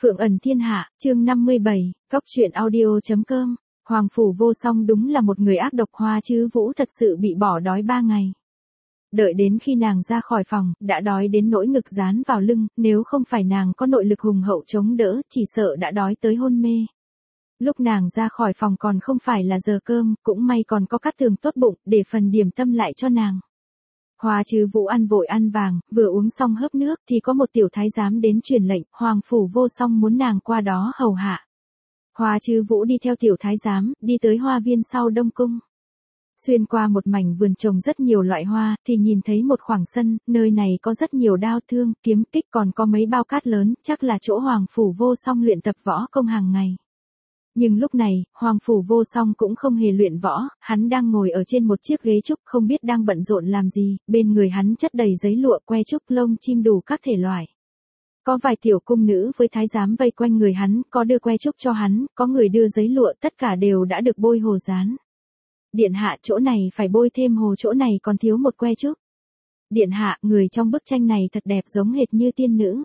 Phượng ẩn thiên hạ, chương 57, Cóc truyện audio.com. Hoàng phủ vô song đúng là một người ác độc. Hoa Chứ Vũ thật sự bị bỏ đói 3 ngày. Đợi đến khi nàng ra khỏi phòng, đã đói đến nỗi ngực dán vào lưng, nếu không phải nàng có nội lực hùng hậu chống đỡ, chỉ sợ đã đói tới hôn mê. Lúc nàng ra khỏi phòng còn không phải là giờ cơm, cũng may còn có Cát Tường tốt bụng, để phần điểm tâm lại cho nàng. Hoa Chứ Vũ ăn vội ăn vàng, vừa uống xong hớp nước thì có một tiểu thái giám đến truyền lệnh, Hoàng phủ vô song muốn nàng qua đó hầu hạ. Hoa Chứ Vũ đi theo tiểu thái giám, đi tới hoa viên sau Đông Cung. Xuyên qua một mảnh vườn trồng rất nhiều loại hoa, thì nhìn thấy một khoảng sân, nơi này có rất nhiều đao thương, kiếm kích, còn có mấy bao cát lớn, chắc là chỗ Hoàng phủ vô song luyện tập võ công hàng ngày. Nhưng lúc này, Hoàng phủ vô song cũng không hề luyện võ, hắn đang ngồi ở trên một chiếc ghế trúc, không biết đang bận rộn làm gì, bên người hắn chất đầy giấy lụa, que trúc, lông chim đủ các thể loại. Có vài tiểu cung nữ với thái giám vây quanh người hắn, có đưa que trúc cho hắn, có người đưa giấy lụa, tất cả đều đã được bôi hồ dán. Điện hạ, chỗ này phải bôi thêm hồ, chỗ này còn thiếu một que trúc. Điện hạ, người trong bức tranh này thật đẹp, giống hệt như tiên nữ.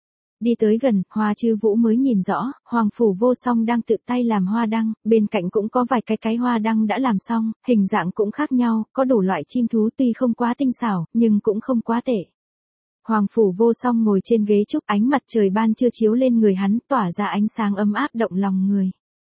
Đi tới gần, Hoa Chứ Vũ mới nhìn rõ, Hoàng phủ vô song đang tự tay làm hoa đăng, bên cạnh cũng có vài cái hoa đăng đã làm xong, hình dạng cũng khác nhau, có đủ loại chim thú, tuy không quá tinh xảo, nhưng cũng không quá tệ. Hoàng phủ vô song ngồi trên ghế trúc, ánh mặt trời ban trưa chiếu lên người hắn, tỏa ra ánh sáng ấm áp động lòng người.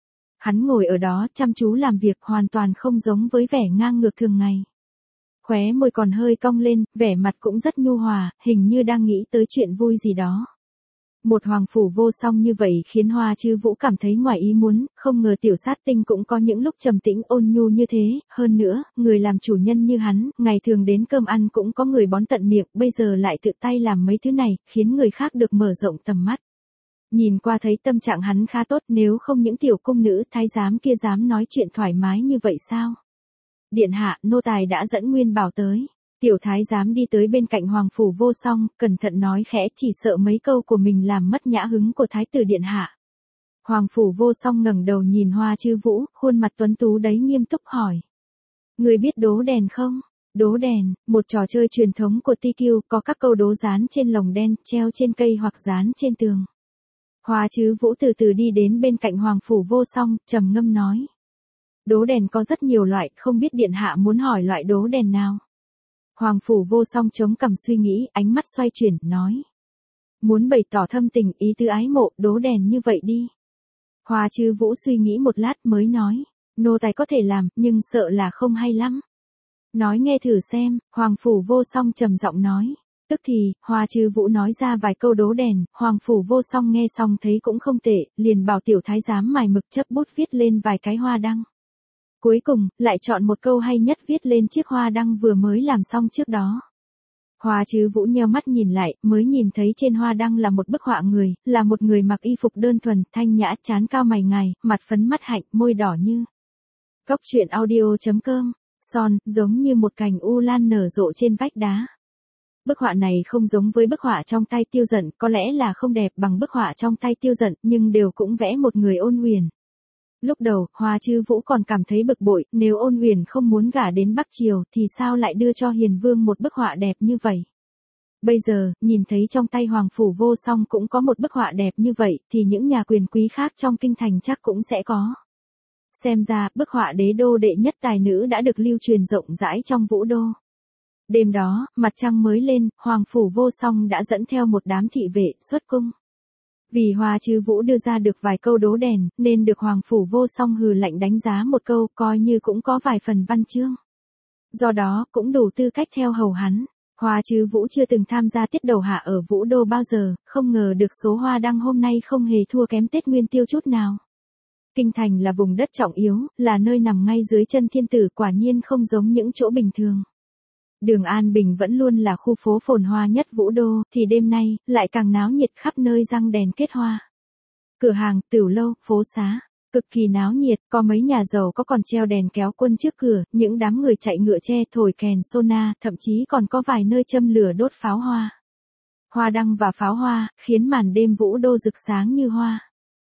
Hắn ngồi ở đó chăm chú làm việc, hoàn toàn không giống với vẻ ngang ngược thường ngày. Khóe môi còn hơi cong lên, vẻ mặt cũng rất nhu hòa, hình như đang nghĩ tới chuyện vui gì đó. Một hoàng phủ vô song như vậy khiến Hoa Chứ Vũ cảm thấy ngoài ý muốn, không ngờ tiểu sát tinh cũng có những lúc trầm tĩnh ôn nhu như thế, hơn nữa, người làm chủ nhân như hắn, ngày thường đến cơm ăn cũng có người bón tận miệng, bây giờ lại tự tay làm mấy thứ này, khiến người khác được mở rộng tầm mắt. Nhìn qua thấy tâm trạng hắn khá tốt, nếu không những tiểu cung nữ thái giám kia dám nói chuyện thoải mái như vậy sao? Điện hạ, nô tài đã dẫn Nguyên Bảo tới. Tiểu thái giám đi tới bên cạnh Hoàng phủ vô song, cẩn thận nói khẽ, chỉ sợ mấy câu của mình làm mất nhã hứng của thái tử điện hạ. Hoàng phủ vô song ngẩng đầu nhìn Hoa Chứ Vũ, khuôn mặt tuấn tú đấy nghiêm túc hỏi. Người biết đố đèn không? Đố đèn, một trò chơi truyền thống của TQ, có các câu đố dán trên lồng đen, treo trên cây hoặc dán trên tường. Hoa Chứ Vũ từ từ đi đến bên cạnh Hoàng phủ vô song, trầm ngâm nói. Đố đèn có rất nhiều loại, không biết điện hạ muốn hỏi loại đố đèn nào? Hoàng phủ vô song chống cằm suy nghĩ, ánh mắt xoay chuyển, nói. Muốn bày tỏ thâm tình, ý tứ ái mộ, đố đèn như vậy đi. Hoa Chứ Vũ suy nghĩ một lát mới nói. Nô tài có thể làm, nhưng sợ là không hay lắm. Nói nghe thử xem, Hoàng phủ vô song trầm giọng nói. Tức thì, Hoa Chứ Vũ nói ra vài câu đố đèn, Hoàng phủ vô song nghe xong thấy cũng không tệ, liền bảo tiểu thái giám mài mực chấp bút viết lên vài cái hoa đăng. Cuối cùng, lại chọn một câu hay nhất viết lên chiếc hoa đăng vừa mới làm xong trước đó. Hoa Chứ Vũ nheo mắt nhìn lại, mới nhìn thấy trên hoa đăng là một bức họa người, là một người mặc y phục đơn thuần, thanh nhã, trán cao mày ngài, mặt phấn mắt hạnh, môi đỏ như. Cóc truyện audio.com, son, giống như một cành u lan nở rộ trên vách đá. Bức họa này không giống với bức họa trong tay Tiêu Dận, có lẽ là không đẹp bằng bức họa trong tay Tiêu Dận, nhưng đều cũng vẽ một người ôn huyền. Lúc đầu, Hoa Chứ Vũ còn cảm thấy bực bội, nếu ôn huyền không muốn gả đến Bắc Triều thì sao lại đưa cho Hiền Vương một bức họa đẹp như vậy. Bây giờ, nhìn thấy trong tay Hoàng phủ vô song cũng có một bức họa đẹp như vậy, thì những nhà quyền quý khác trong kinh thành chắc cũng sẽ có. Xem ra, bức họa đế đô đệ nhất tài nữ đã được lưu truyền rộng rãi trong vũ đô. Đêm đó, mặt trăng mới lên, Hoàng phủ vô song đã dẫn theo một đám thị vệ, xuất cung. Vì Hoa Chứ Vũ đưa ra được vài câu đố đèn, nên được Hoàng phủ vô song hừ lạnh đánh giá một câu, coi như cũng có vài phần văn chương. Do đó, cũng đủ tư cách theo hầu hắn. Hoa Chứ Vũ chưa từng tham gia tiết đầu hạ ở vũ đô bao giờ, không ngờ được số hoa đăng hôm nay không hề thua kém Tết Nguyên Tiêu chút nào. Kinh thành là vùng đất trọng yếu, là nơi nằm ngay dưới chân thiên tử, quả nhiên không giống những chỗ bình thường. Đường An Bình vẫn luôn là khu phố phồn hoa nhất vũ đô, thì đêm nay, lại càng náo nhiệt, khắp nơi răng đèn kết hoa. Cửa hàng, tửu lâu, phố xá, cực kỳ náo nhiệt, có mấy nhà giàu có còn treo đèn kéo quân trước cửa, những đám người chạy ngựa tre thổi kèn sona, thậm chí còn có vài nơi châm lửa đốt pháo hoa. Hoa đăng và pháo hoa, khiến màn đêm vũ đô rực sáng như hoa.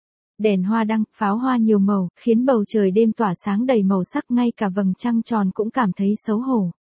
Đèn hoa đăng, pháo hoa nhiều màu, khiến bầu trời đêm tỏa sáng đầy màu sắc, ngay cả vầng trăng tròn cũng cảm thấy xấu hổ.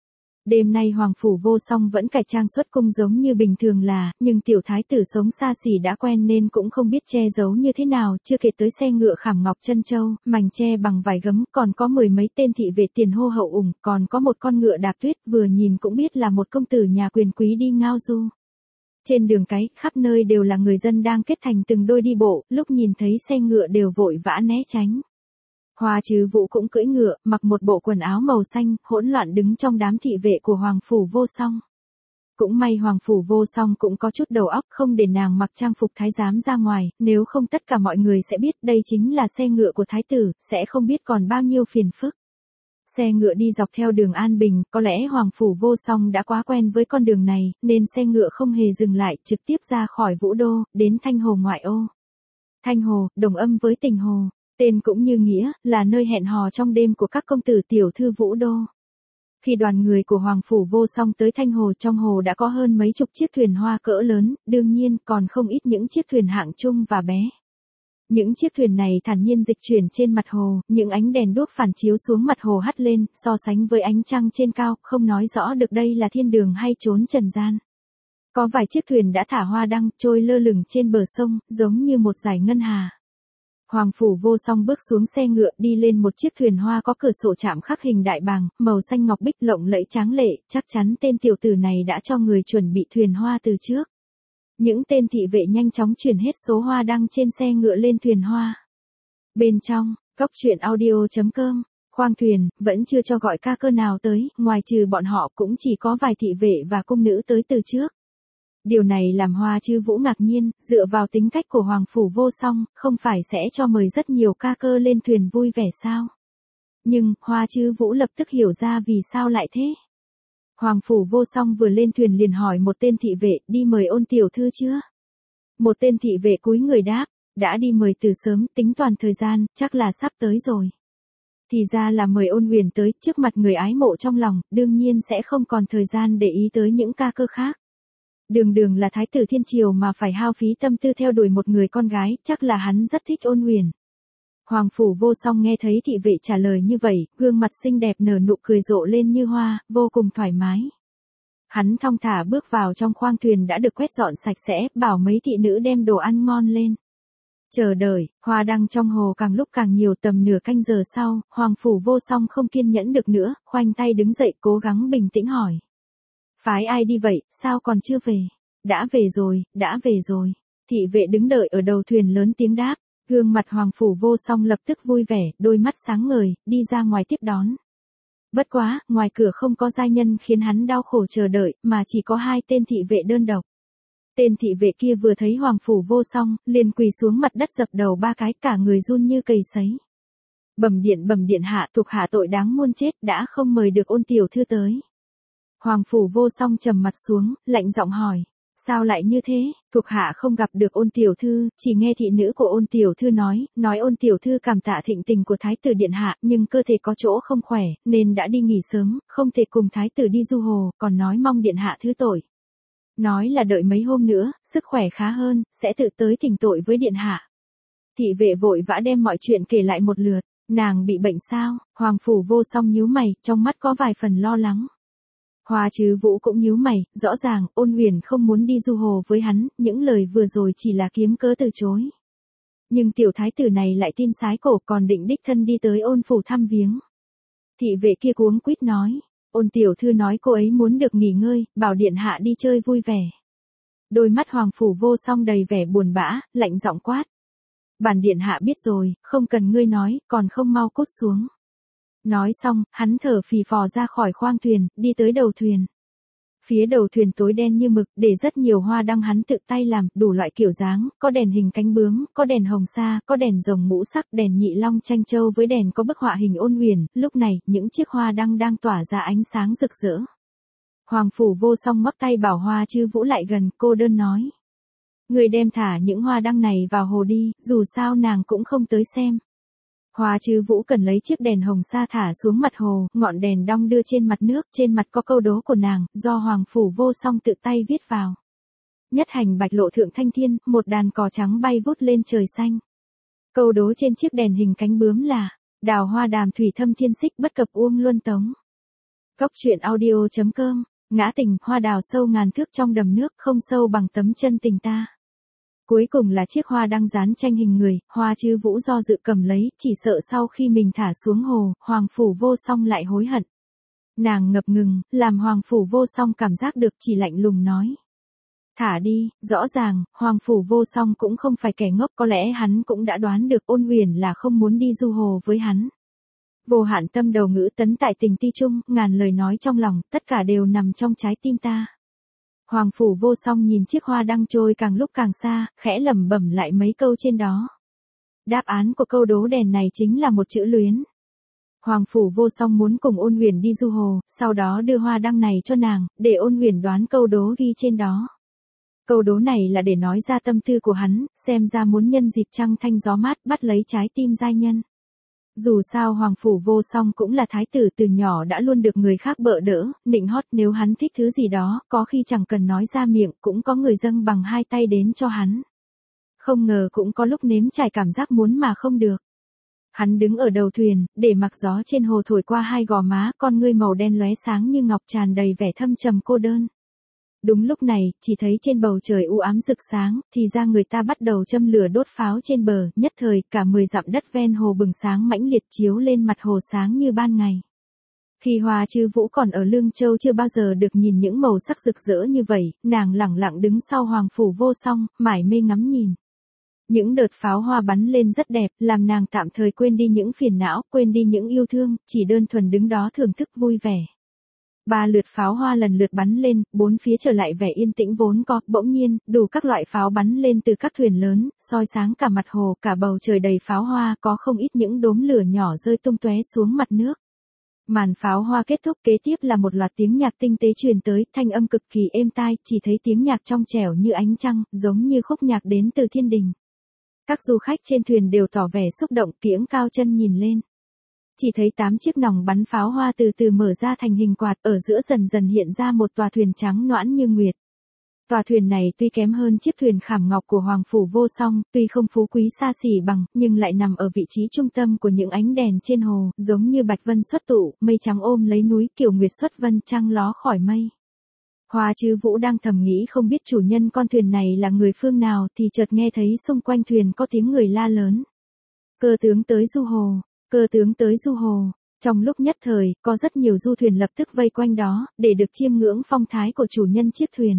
Đêm nay Hoàng Phủ Vô Song vẫn cải trang xuất cung giống như bình thường là, nhưng tiểu thái tử sống xa xỉ đã quen nên cũng không biết che giấu như thế nào, chưa kể tới xe ngựa khảm ngọc chân châu, mành che bằng vải gấm, còn có mười mấy tên thị vệ tiền hô hậu ủng, còn có một con ngựa đạp tuyết, vừa nhìn cũng biết là một công tử nhà quyền quý đi ngao du. Trên đường cái, khắp nơi đều là người dân đang kết thành từng đôi đi bộ, lúc nhìn thấy xe ngựa đều vội vã né tránh. Hoa Trư Vũ cũng cưỡi ngựa, mặc một bộ quần áo màu xanh, hỗn loạn đứng trong đám thị vệ của Hoàng Phủ Vô Song. Cũng may Hoàng Phủ Vô Song cũng có chút đầu óc, không để nàng mặc trang phục thái giám ra ngoài, nếu không tất cả mọi người sẽ biết đây chính là xe ngựa của thái tử, sẽ không biết còn bao nhiêu phiền phức. Xe ngựa đi dọc theo đường An Bình, có lẽ Hoàng Phủ Vô Song đã quá quen với con đường này, nên xe ngựa không hề dừng lại, trực tiếp ra khỏi Vũ Đô, đến Thanh Hồ ngoại ô. Thanh Hồ, đồng âm với Tình Hồ. Tên cũng như nghĩa, là nơi hẹn hò trong đêm của các công tử tiểu thư Vũ Đô. Khi đoàn người của Hoàng Phủ Vô Song tới Thanh Hồ, trong hồ đã có hơn mấy chục chiếc thuyền hoa cỡ lớn, đương nhiên còn không ít những chiếc thuyền hạng trung và bé. Những chiếc thuyền này thản nhiên dịch chuyển trên mặt hồ, những ánh đèn đuốc phản chiếu xuống mặt hồ hắt lên, so sánh với ánh trăng trên cao, không nói rõ được đây là thiên đường hay chốn trần gian. Có vài chiếc thuyền đã thả hoa đăng, trôi lơ lửng trên bờ sông, giống như một dải ngân hà. Hoàng Phủ Vô Song bước xuống xe ngựa, đi lên một chiếc thuyền hoa có cửa sổ chạm khắc hình đại bàng, màu xanh ngọc bích lộng lẫy tráng lệ, chắc chắn tên tiểu tử này đã cho người chuẩn bị thuyền hoa từ trước. Những tên thị vệ nhanh chóng chuyển hết số hoa đăng trên xe ngựa lên thuyền hoa. Bên trong, Cốc Truyện Audio.com, khoang thuyền, vẫn chưa cho gọi ca cơ nào tới, ngoài trừ bọn họ cũng chỉ có vài thị vệ và cung nữ tới từ trước. Điều này làm Hoa Trư Vũ ngạc nhiên, dựa vào tính cách của Hoàng Phủ Vô Song, không phải sẽ cho mời rất nhiều ca cơ lên thuyền vui vẻ sao? Nhưng, Hoa Trư Vũ lập tức hiểu ra vì sao lại thế. Hoàng Phủ Vô Song vừa lên thuyền liền hỏi một tên thị vệ, đi mời Ôn tiểu thư chưa? Một tên thị vệ cúi người đáp, đã đi mời từ sớm, tính toàn thời gian, chắc là sắp tới rồi. Thì ra là mời Ôn Huyền tới, trước mặt người ái mộ trong lòng, đương nhiên sẽ không còn thời gian để ý tới những ca cơ khác. Đường đường là thái tử thiên triều mà phải hao phí tâm tư theo đuổi một người con gái, chắc là hắn rất thích Ôn Huyền. Hoàng Phủ Vô Song nghe thấy thị vệ trả lời như vậy, gương mặt xinh đẹp nở nụ cười rộ lên như hoa, vô cùng thoải mái. Hắn thong thả bước vào trong khoang thuyền đã được quét dọn sạch sẽ, bảo mấy thị nữ đem đồ ăn ngon lên. Chờ đợi, hoa đăng trong hồ càng lúc càng nhiều, tầm nửa canh giờ sau, Hoàng Phủ Vô Song không kiên nhẫn được nữa, khoanh tay đứng dậy cố gắng bình tĩnh hỏi. Phái ai đi vậy, sao còn chưa về? Đã về rồi, đã về rồi. Thị vệ đứng đợi ở đầu thuyền lớn tiếng đáp. Gương mặt Hoàng Phủ Vô Song lập tức vui vẻ, đôi mắt sáng ngời, đi ra ngoài tiếp đón. Bất quá, ngoài cửa không có giai nhân khiến hắn đau khổ chờ đợi, mà chỉ có hai tên thị vệ đơn độc. Tên thị vệ kia vừa thấy Hoàng Phủ Vô Song, liền quỳ xuống mặt đất dập đầu ba cái, cả người run như cầy sấy. Bẩm điện hạ, thuộc hạ tội đáng muôn chết, đã không mời được Ôn tiểu thư tới. Hoàng Phủ Vô Song trầm mặt xuống, lạnh giọng hỏi. Sao lại như thế, thuộc hạ không gặp được Ôn tiểu thư, chỉ nghe thị nữ của Ôn tiểu thư nói Ôn tiểu thư cảm tạ thịnh tình của thái tử điện hạ, nhưng cơ thể có chỗ không khỏe, nên đã đi nghỉ sớm, không thể cùng thái tử đi du hồ, còn nói mong điện hạ thứ tội. Nói là đợi mấy hôm nữa, sức khỏe khá hơn, sẽ tự tới thỉnh tội với điện hạ. Thị vệ vội vã đem mọi chuyện kể lại một lượt. Nàng bị bệnh sao? Hoàng Phủ Vô Song nhíu mày, trong mắt có vài phần lo lắng. Hoa Trư Vũ cũng nhíu mày, rõ ràng, Ôn Huyền không muốn đi du hồ với hắn, những lời vừa rồi chỉ là kiếm cớ từ chối. Nhưng tiểu thái tử này lại tin sái cổ, còn định đích thân đi tới Ôn phủ thăm viếng. Thị vệ kia cuống quýt nói, Ôn tiểu thư nói cô ấy muốn được nghỉ ngơi, bảo điện hạ đi chơi vui vẻ. Đôi mắt Hoàng Phủ Vô Song đầy vẻ buồn bã, lạnh giọng quát. Bản điện hạ biết rồi, không cần ngươi nói, còn không mau cút xuống. Nói xong, hắn thở phì phò ra khỏi khoang thuyền, đi tới đầu thuyền. Phía đầu thuyền tối đen như mực, để rất nhiều hoa đăng hắn tự tay làm, đủ loại kiểu dáng, có đèn hình cánh bướm, có đèn hồng sa, có đèn rồng ngũ sắc, đèn nhị long tranh châu với đèn có bức họa hình Ôn Huyền, lúc này, những chiếc hoa đăng đang tỏa ra ánh sáng rực rỡ. Hoàng Phủ Vô Song ngoắc tay bảo Hoa Trư Vũ lại gần, cô đơn nói. Người đem thả những hoa đăng này vào hồ đi, dù sao nàng cũng không tới xem. Hoa Trư Vũ cần lấy chiếc đèn hồng sa thả xuống mặt hồ, ngọn đèn đong đưa trên mặt nước, trên mặt có câu đố của nàng, do Hoàng Phủ Vô Song tự tay viết vào. Nhất hành bạch lộ thượng thanh thiên, một đàn cò trắng bay vút lên trời xanh. Câu đố trên chiếc đèn hình cánh bướm là, đào hoa đàm thủy thâm thiên xích bất cập uông luân tống. Cốc truyện audio.com, ngã tình, hoa đào sâu ngàn thước trong đầm nước, không sâu bằng tấm chân tình ta. Cuối cùng là chiếc hoa đăng dán tranh hình người, Hoa Chứ Vũ do dự cầm lấy, chỉ sợ sau khi mình thả xuống hồ, Hoàng Phủ Vô Song lại hối hận. Nàng ngập ngừng, làm Hoàng Phủ Vô Song cảm giác được, chỉ lạnh lùng nói. Thả đi, rõ ràng, Hoàng Phủ Vô Song cũng không phải kẻ ngốc, có lẽ hắn cũng đã đoán được Ôn Huyền là không muốn đi du hồ với hắn. Vô hạn tâm đầu ngữ tấn tại tình ti trung, ngàn lời nói trong lòng, tất cả đều nằm trong trái tim ta. Hoàng Phủ Vô Song nhìn chiếc hoa đăng trôi càng lúc càng xa, khẽ lẩm bẩm lại mấy câu trên đó. Đáp án của câu đố đèn này chính là một chữ luyến. Hoàng Phủ Vô Song muốn cùng Ôn Huyền đi du hồ, sau đó đưa hoa đăng này cho nàng, để Ôn Huyền đoán câu đố ghi trên đó. Câu đố này là để nói ra tâm tư của hắn, xem ra muốn nhân dịp trăng thanh gió mát bắt lấy trái tim giai nhân. Dù sao Hoàng Phủ Vô Song cũng là thái tử, từ nhỏ đã luôn được người khác bợ đỡ, nịnh hót, nếu hắn thích thứ gì đó, có khi chẳng cần nói ra miệng cũng có người dâng bằng hai tay đến cho hắn. Không ngờ cũng có lúc nếm trải cảm giác muốn mà không được. Hắn đứng ở đầu thuyền, để mặc gió trên hồ thổi qua hai gò má, con ngươi màu đen lóe sáng như ngọc, tràn đầy vẻ thâm trầm cô đơn. Đúng lúc này, chỉ thấy trên bầu trời u ám rực sáng, thì ra người ta bắt đầu châm lửa đốt pháo trên bờ, nhất thời, cả 10 dặm đất ven hồ bừng sáng mãnh liệt, chiếu lên mặt hồ sáng như ban ngày. Khi Hoa Chứ Vũ còn ở Lương Châu chưa bao giờ được nhìn những màu sắc rực rỡ như vậy, nàng lẳng lặng đứng sau Hoàng Phủ Vô Song, mải mê ngắm nhìn. Những đợt pháo hoa bắn lên rất đẹp, làm nàng tạm thời quên đi những phiền não, quên đi những yêu thương, chỉ đơn thuần đứng đó thưởng thức vui vẻ. 3 lượt pháo hoa lần lượt bắn lên, bốn phía trở lại vẻ yên tĩnh vốn có, bỗng nhiên, đủ các loại pháo bắn lên từ các thuyền lớn, soi sáng cả mặt hồ, cả bầu trời đầy pháo hoa, có không ít những đốm lửa nhỏ rơi tung tóe xuống mặt nước. Màn pháo hoa kết thúc, kế tiếp là một loạt tiếng nhạc tinh tế truyền tới, thanh âm cực kỳ êm tai, chỉ thấy tiếng nhạc trong trẻo như ánh trăng, giống như khúc nhạc đến từ thiên đình. Các du khách trên thuyền đều tỏ vẻ xúc động, kiễng cao chân nhìn lên. Chỉ thấy 8 chiếc nòng bắn pháo hoa từ từ mở ra thành hình quạt, ở giữa dần dần hiện ra một tòa thuyền trắng nõn như nguyệt. Tòa thuyền này tuy kém hơn chiếc thuyền khảm ngọc của Hoàng Phủ Vô Song, tuy không phú quý xa xỉ bằng, nhưng lại nằm ở vị trí trung tâm của những ánh đèn trên hồ, giống như bạch vân xuất tụ, mây trắng ôm lấy núi, kiểu nguyệt xuất vân, trăng ló khỏi mây. Hoa Chứ Vũ đang thầm nghĩ không biết chủ nhân con thuyền này là người phương nào, thì chợt nghe thấy xung quanh thuyền có tiếng người la lớn. Cơ tướng tới du hồ, cơ tướng tới du hồ. Trong lúc nhất thời, có rất nhiều du thuyền lập tức vây quanh đó, để được chiêm ngưỡng phong thái của chủ nhân chiếc thuyền.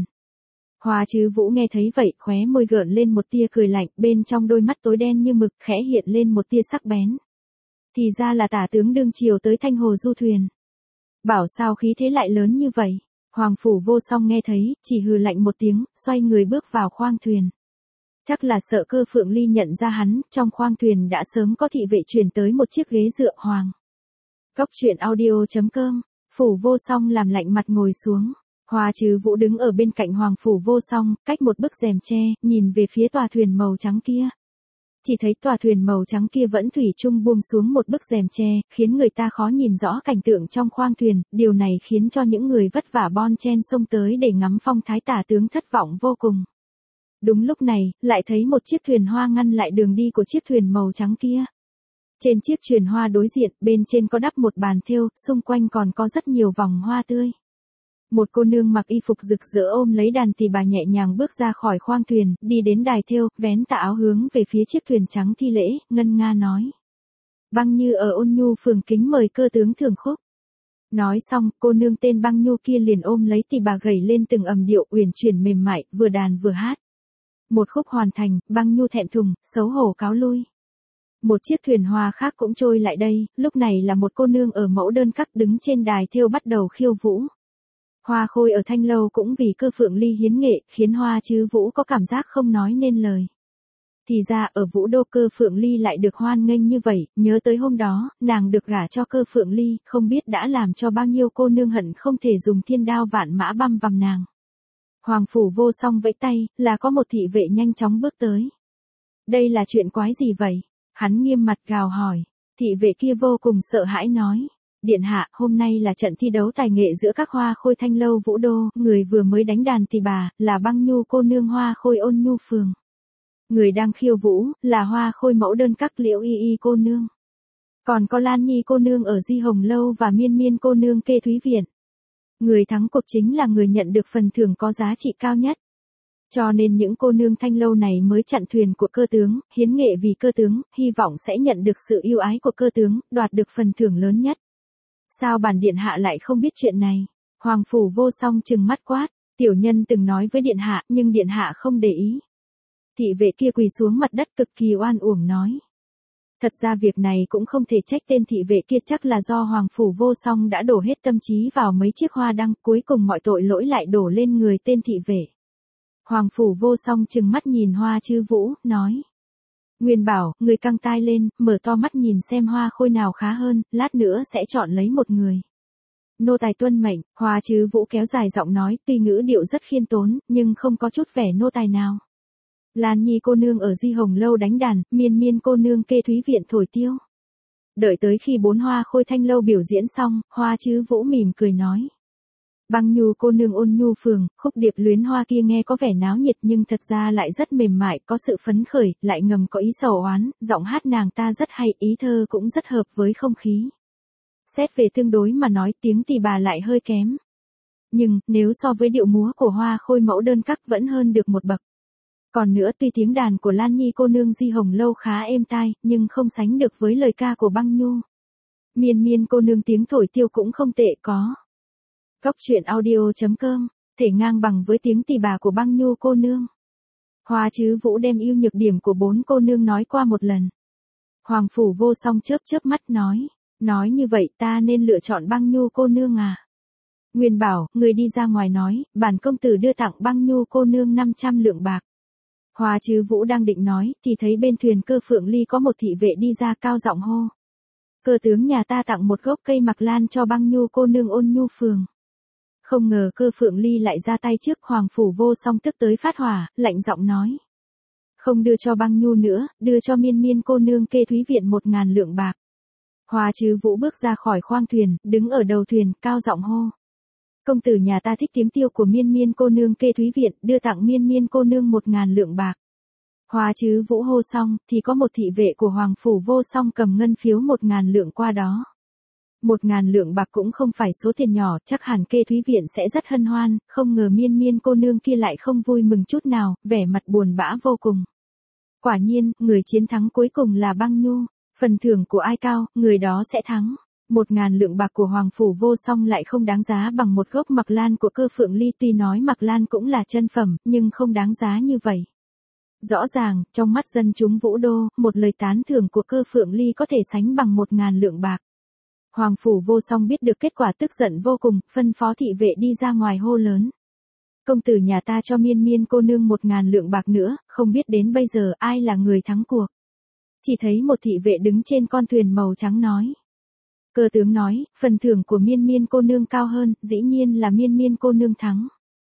Hoa Chứ Vũ nghe thấy vậy, khóe môi gợn lên một tia cười lạnh, bên trong đôi mắt tối đen như mực, khẽ hiện lên một tia sắc bén. Thì ra là tả tướng đương triều tới Thanh Hồ du thuyền. Bảo sao khí thế lại lớn như vậy? Hoàng Phủ Vô Song nghe thấy, chỉ hừ lạnh một tiếng, xoay người bước vào khoang thuyền. Chắc là sợ Cơ Phượng Ly nhận ra hắn, trong khoang thuyền đã sớm có thị vệ chuyển tới một chiếc ghế dựa hoàng. Cốc truyện audio.com, Phủ Vô Song làm lạnh mặt ngồi xuống. Hoa Chứ Vũ đứng ở bên cạnh Hoàng Phủ Vô Song, cách một bức rèm tre, nhìn về phía tòa thuyền màu trắng kia. Chỉ thấy tòa thuyền màu trắng kia vẫn thủy chung buông xuống một bức rèm tre, khiến người ta khó nhìn rõ cảnh tượng trong khoang thuyền, điều này khiến cho những người vất vả bon chen xông tới để ngắm phong thái tả tướng thất vọng vô cùng. Đúng lúc này, lại thấy một chiếc thuyền hoa ngăn lại đường đi của chiếc thuyền màu trắng kia. Trên chiếc thuyền hoa đối diện, bên trên có đắp một bàn thêu, xung quanh còn có rất nhiều vòng hoa tươi. Một cô nương mặc y phục rực rỡ ôm lấy đàn tỳ bà nhẹ nhàng bước ra khỏi khoang thuyền, đi đến đài thêu, vén tà áo hướng về phía chiếc thuyền trắng thi lễ, ngân nga nói. Băng Như ở Ôn Nhu phường kính mời cơ tướng thưởng khúc. Nói xong, cô nương tên Băng Nhu kia liền ôm lấy tỳ bà gầy lên từng âm điệu uyển chuyển mềm mại, vừa đàn vừa hát. Một khúc hoàn thành, Băng Nhu thẹn thùng, xấu hổ cáo lui. Một chiếc thuyền hoa khác cũng trôi lại đây, lúc này là một cô nương ở mẫu đơn các đứng trên đài thêu bắt đầu khiêu vũ. Hoa Khôi ở Thanh Lâu cũng vì Cơ Phượng Ly hiến nghệ, khiến Hoa Chứ Vũ có cảm giác không nói nên lời. Thì ra ở Vũ Đô Cơ Phượng Ly lại được hoan nghênh như vậy, nhớ tới hôm đó, nàng được gả cho Cơ Phượng Ly, không biết đã làm cho bao nhiêu cô nương hận không thể dùng thiên đao vạn mã băm vằm nàng. Hoàng Phủ Vô Song vẫy tay, là có một thị vệ nhanh chóng bước tới. Đây là chuyện quái gì vậy? Hắn nghiêm mặt gào hỏi. Thị vệ kia vô cùng sợ hãi nói. Điện hạ, hôm nay là trận thi đấu tài nghệ giữa các Hoa Khôi Thanh Lâu Vũ Đô, người vừa mới đánh đàn tỳ bà, là Băng Nhu cô nương Hoa Khôi Ôn Nhu phường. Người đang khiêu vũ, là Hoa Khôi mẫu đơn các Liễu Y Y cô nương. Còn có Lan Nhi cô nương ở Di Hồng Lâu và Miên Miên cô nương Kê Thúy Viện. Người thắng cuộc chính là người nhận được phần thưởng có giá trị cao nhất. Cho nên những cô nương Thanh Lâu này mới chặn thuyền của cơ tướng, hiến nghệ vì cơ tướng, hy vọng sẽ nhận được sự yêu ái của cơ tướng, đoạt được phần thưởng lớn nhất. Sao bản điện hạ lại không biết chuyện này? Hoàng Phủ Vô Song trừng mắt quát, tiểu nhân từng nói với điện hạ, nhưng điện hạ không để ý. Thị vệ kia quỳ xuống mặt đất cực kỳ oan uổng nói. Thật ra việc này cũng không thể trách tên thị vệ kia, chắc là do Hoàng Phủ Vô Song đã đổ hết tâm trí vào mấy chiếc hoa đăng, cuối cùng mọi tội lỗi lại đổ lên người tên thị vệ. Hoàng Phủ Vô Song trừng mắt nhìn Hoa Chư Vũ, nói. Nguyên Bảo, người căng tai lên, mở to mắt nhìn xem Hoa Khôi nào khá hơn, lát nữa sẽ chọn lấy một người. Nô tài tuân mệnh, Hoa Chư Vũ kéo dài giọng nói, tuy ngữ điệu rất khiêm tốn, nhưng không có chút vẻ nô tài nào. Lan Nhi cô nương ở Di Hồng Lâu đánh đàn, Miên Miên cô nương Kê Thúy Viện thổi tiêu. Đợi tới khi 4 Hoa Khôi Thanh Lâu biểu diễn xong, Hoa Chư Vũ mỉm cười nói. Băng Nhu cô nương Ôn Nhu Phường, khúc điệp luyến hoa kia nghe có vẻ náo nhiệt nhưng thật ra lại rất mềm mại, có sự phấn khởi, lại ngầm có ý sầu oán, giọng hát nàng ta rất hay, ý thơ cũng rất hợp với không khí. Xét về tương đối mà nói, tiếng tỳ bà lại hơi kém. Nhưng, nếu so với điệu múa của Hoa Khôi mẫu đơn các vẫn hơn được một bậc. Còn nữa, tuy tiếng đàn của Lan Nhi cô nương Di Hồng Lâu khá êm tai, nhưng không sánh được với lời ca của Băng Nhu. Miên Miên cô nương tiếng thổi tiêu cũng không tệ có. Cốc truyện audio.com, thể ngang bằng với tiếng tỳ bà của Băng Nhu cô nương. Hoa Chư Vũ đem ưu nhược điểm của 4 cô nương nói qua một lần. Hoàng Phủ Vô Song chớp mắt nói như vậy ta nên lựa chọn Băng Nhu cô nương à? Nguyên Bảo, người đi ra ngoài nói, bản công tử đưa tặng Băng Nhu cô nương 500 lượng bạc. Hoa Chư Vũ đang định nói, thì thấy bên thuyền Cơ Phượng Ly có một thị vệ đi ra cao giọng hô. Cơ tướng nhà ta tặng một gốc cây mặc lan cho Băng Nhu cô nương Ôn Nhu Phường. Không ngờ Cơ Phượng Ly lại ra tay trước, Hoàng Phủ Vô Song tức tới phát hỏa, lạnh giọng nói. Không đưa cho Băng Nhu nữa, đưa cho Miên Miên cô nương Kê Thúy Viện 1000 lượng bạc. Hoa Chư Vũ bước ra khỏi khoang thuyền, đứng ở đầu thuyền, cao giọng hô. Công tử nhà ta thích tiếng tiêu của Miên Miên cô nương Kê Thúy Viện, đưa tặng Miên Miên cô nương 1000 lượng bạc. Hoa Chư Vũ hô xong, thì có một thị vệ của Hoàng Phủ Vô Song cầm ngân phiếu 1000 lượng qua đó. 1000 lượng bạc cũng không phải số tiền nhỏ, chắc hẳn Kê Thúy Viện sẽ rất hân hoan, không ngờ Miên Miên cô nương kia lại không vui mừng chút nào, vẻ mặt buồn bã vô cùng. Quả nhiên, người chiến thắng cuối cùng là Băng Nhu, phần thưởng của ai cao, người đó sẽ thắng. 1000 lượng bạc của Hoàng Phủ Vô Song lại không đáng giá bằng một gốc mặc lan của Cơ Phượng Ly, tuy nói mặc lan cũng là chân phẩm, nhưng không đáng giá như vậy. Rõ ràng, trong mắt dân chúng Vũ Đô, một lời tán thưởng của Cơ Phượng Ly có thể sánh bằng 1000 lượng bạc. Hoàng Phủ Vô Song biết được kết quả tức giận vô cùng, phân phó thị vệ đi ra ngoài hô lớn. Công tử nhà ta cho Miên Miên cô nương 1000 lượng bạc nữa, không biết đến bây giờ ai là người thắng cuộc. Chỉ thấy một thị vệ đứng trên con thuyền màu trắng nói. Cơ tướng nói, phần thưởng của Miên Miên cô nương cao hơn, dĩ nhiên là Miên Miên cô nương thắng.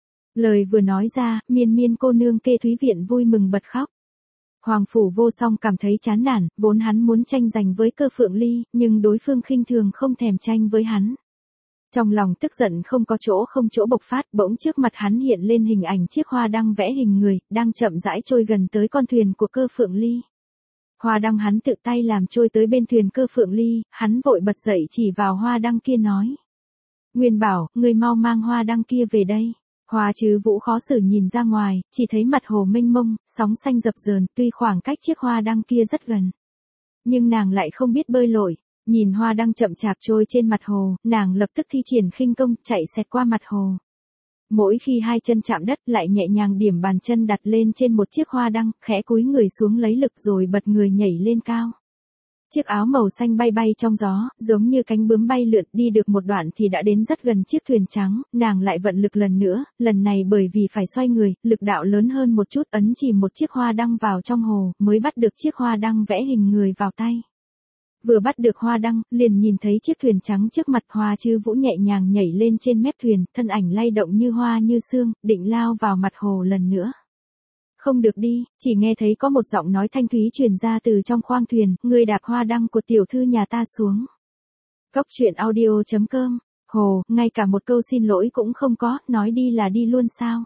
Lời vừa nói ra, Miên Miên cô nương Kê Thúy Viện vui mừng bật khóc. Hoàng Phủ Vô Song cảm thấy chán nản, vốn hắn muốn tranh giành với Cơ Phượng Ly, nhưng đối phương khinh thường không thèm tranh với hắn. Trong lòng tức giận không có chỗ bộc phát, bỗng trước mặt hắn hiện lên hình ảnh chiếc hoa đăng vẽ hình người, đang chậm rãi trôi gần tới con thuyền của Cơ Phượng Ly. Hoa đăng hắn tự tay làm trôi tới bên thuyền Cơ Phượng Ly, hắn vội bật dậy chỉ vào hoa đăng kia nói. Nguyên Bảo, người mau mang hoa đăng kia về đây. Hoa Chư Vũ khó xử nhìn ra ngoài, chỉ thấy mặt hồ mênh mông, sóng xanh dập dờn, tuy khoảng cách chiếc hoa đăng kia rất gần. Nhưng nàng lại không biết bơi lội, nhìn hoa đăng chậm chạp trôi trên mặt hồ, nàng lập tức thi triển khinh công, chạy xẹt qua mặt hồ. Mỗi khi hai chân chạm đất lại nhẹ nhàng điểm bàn chân đặt lên trên một chiếc hoa đăng, khẽ cúi người xuống lấy lực rồi bật người nhảy lên cao. Chiếc áo màu xanh bay bay trong gió, giống như cánh bướm bay lượn, đi được một đoạn thì đã đến rất gần chiếc thuyền trắng, nàng lại vận lực lần nữa, lần này bởi vì phải xoay người, lực đạo lớn hơn một chút, ấn chìm một chiếc hoa đăng vào trong hồ, mới bắt được chiếc hoa đăng vẽ hình người vào tay. Vừa bắt được hoa đăng, liền nhìn thấy chiếc thuyền trắng trước mặt. Hoa Chư Vũ nhẹ nhàng nhảy lên trên mép thuyền, thân ảnh lay động như hoa như sương, định lao vào mặt hồ lần nữa. Không được đi, chỉ nghe thấy có một giọng nói thanh thúy truyền ra từ trong khoang thuyền, người đạp hoa đăng của tiểu thư nhà ta xuống. Cốc truyện audio.com, hồ, ngay cả một câu xin lỗi cũng không có, nói đi là đi luôn sao?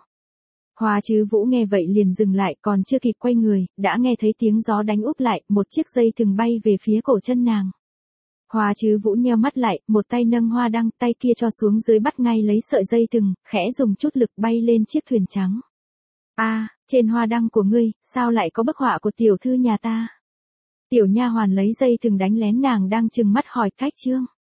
Hoa Chư Vũ nghe vậy liền dừng lại, còn chưa kịp quay người, đã nghe thấy tiếng gió đánh úp lại, một chiếc dây thừng bay về phía cổ chân nàng. Hoa Chứ Vũ nheo mắt lại, một tay nâng hoa đăng, tay kia cho xuống dưới bắt ngay lấy sợi dây thừng, khẽ dùng chút lực bay lên chiếc thuyền trắng. Trên hoa đăng của ngươi, sao lại có bức họa của tiểu thư nhà ta? Tiểu nha hoàn lấy dây thừng đánh lén nàng đang trừng mắt hỏi Cách Trương.